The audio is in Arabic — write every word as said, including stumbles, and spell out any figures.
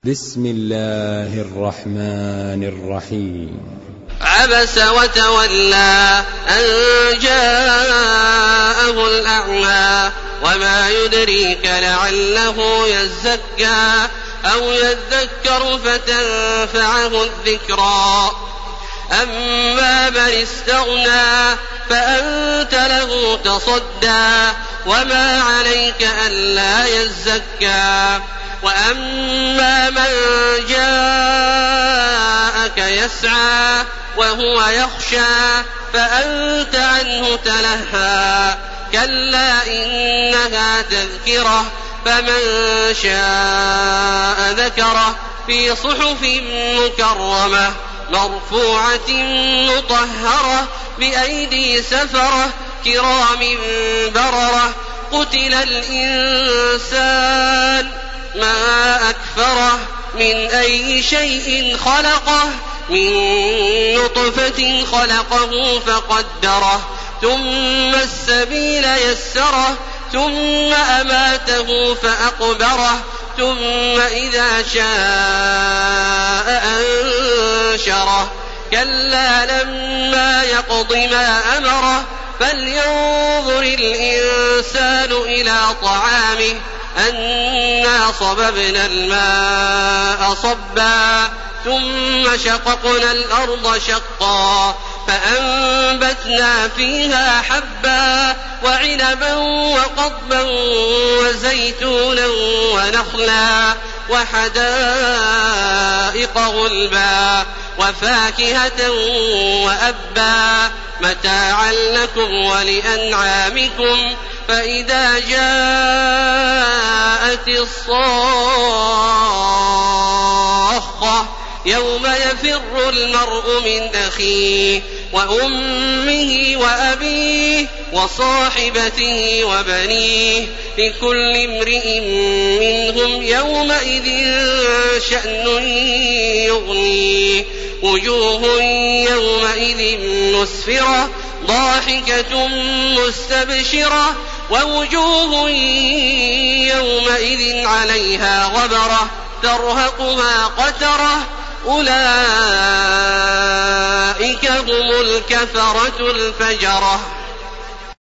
بسم الله الرحمن الرحيم. عبس وتولى أن جاءه الأعمى وما يدريك لعله يزكى أو يذكر فتنفعه الذكرى أما من استغنى فأنت له تصدى وما عليك ألا يزكى وأما من جاءك يسعى وهو يخشى فأنت عنه تلهى كلا إنها تذكرة فمن شاء ذكره في صحف مكرمة مرفوعة مطهرة بأيدي سفرة كرام بررة قتل الإنسان ما أكفره من أي شيء خلقه من نطفة خلقه فقدره ثم السبيل يسره ثم أماته فأقبره ثم إذا شاء أنشره كلا لما يقض ما أمره فلينظر الإنسان إلى طعامه أنا صببنا الماء صبا ثم شققنا الأرض شقا فأنبتنا فيها حبا وعنبا وقضبا وزيتونا ونخلا وحدائق غلبا وفاكهة وأبا متاعا لكم ولأنعامكم فإذا جاءت الصاخة يوم يفر المرء من أخيه وأمه وأبيه وصاحبته وبنيه لكل امرئ منهم يومئذ شأن يغنيه وجوه يومئذ مسفرة ضاحكة مستبشرة ووجوه يومئذ عليها غبرة ترهقها قترة أولئك هم الكفرة الفجرة.